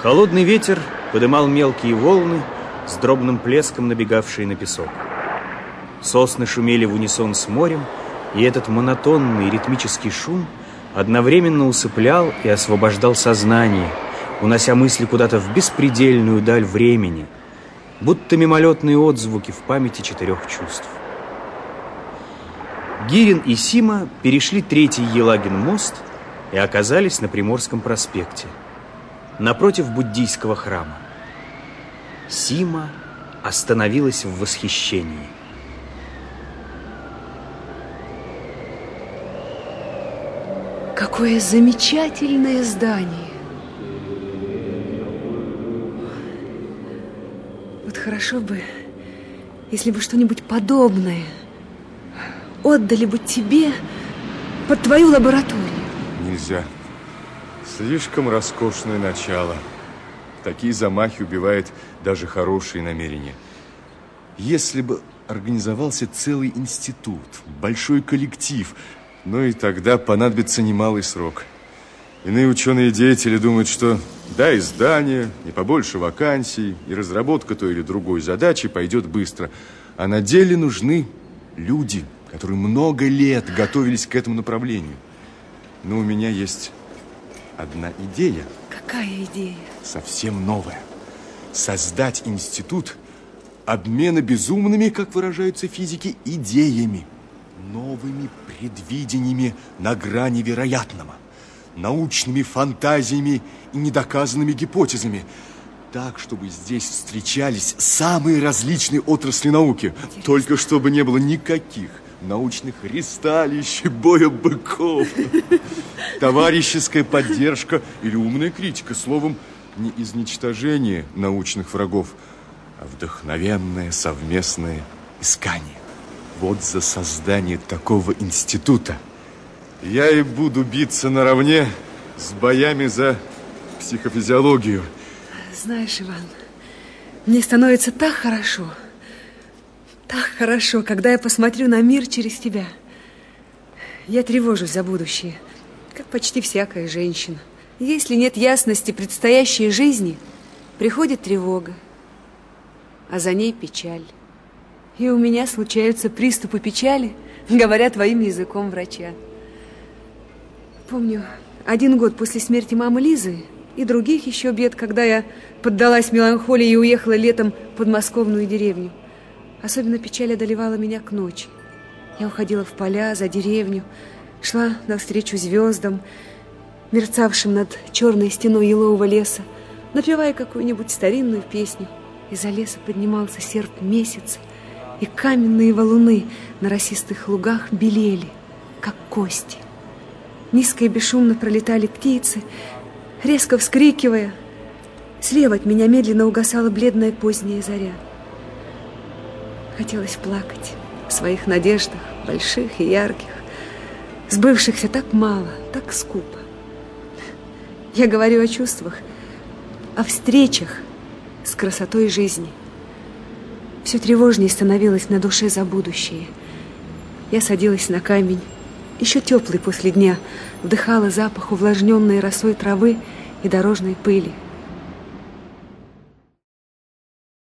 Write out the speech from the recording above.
Холодный ветер подымал мелкие волны с дробным плеском, набегавшие на песок. Сосны шумели в унисон с морем, и этот монотонный ритмический шум одновременно усыплял и освобождал сознание, унося мысли куда-то в беспредельную даль времени, будто мимолетные отзвуки в памяти 4 чувств. Гирин и Сима перешли 3-й Елагин мост и оказались на Приморском проспекте, напротив буддийского храма. Сима остановилась в восхищении. Какое замечательное здание! Вот хорошо бы, если бы что-нибудь подобное отдали бы тебе под твою лабораторию. Нельзя. Слишком роскошное начало. Такие замахи убивают даже хорошие намерения. Если бы организовался целый институт, большой коллектив, ну и тогда понадобится немалый срок. Иные ученые-деятели думают, что да, издание, и побольше вакансий, и разработка той или другой задачи пойдет быстро. А на деле нужны люди, которые много лет готовились к этому направлению. Но у меня есть одна идея. Какая идея? Совсем новая. Создать институт обмена безумными, как выражаются физики, идеями, новыми предвидениями на грани вероятного, научными фантазиями и недоказанными гипотезами, так, чтобы здесь встречались самые различные отрасли науки. Интересно. Только чтобы не было никаких научных ристалищ, боя быков, товарищеская поддержка или умная критика. Словом, не изничтожение научных врагов, а вдохновенное совместное искание. Вот за создание такого института я и буду биться наравне с боями за психофизиологию. Знаешь, Иван, мне становится так хорошо, когда я посмотрю на мир через тебя. Я тревожусь за будущее, как почти всякая женщина. Если нет ясности предстоящей жизни, приходит тревога, а за ней печаль. И у меня случаются приступы печали, говоря твоим языком врача. Помню, 1 год после смерти мамы Лизы и других еще бед, когда я поддалась меланхолии и уехала летом в подмосковную деревню. Особенно печаль одолевала меня к ночи. Я уходила в поля, за деревню, шла навстречу звездам, мерцавшим над черной стеной елового леса, напевая какую-нибудь старинную песню. Из-за леса поднимался серп месяца, и каменные валуны на росистых лугах белели, как кости. Низко и бесшумно пролетали птицы, резко вскрикивая. Слева от меня медленно угасала бледная поздняя заря. Хотелось плакать о своих надеждах, больших и ярких, сбывшихся так мало, так скупо. Я говорю о чувствах, о встречах с красотой жизни. Все тревожнее становилось на душе за будущее. Я садилась на камень, еще теплый после дня, вдыхала запах увлажненной росой травы и дорожной пыли.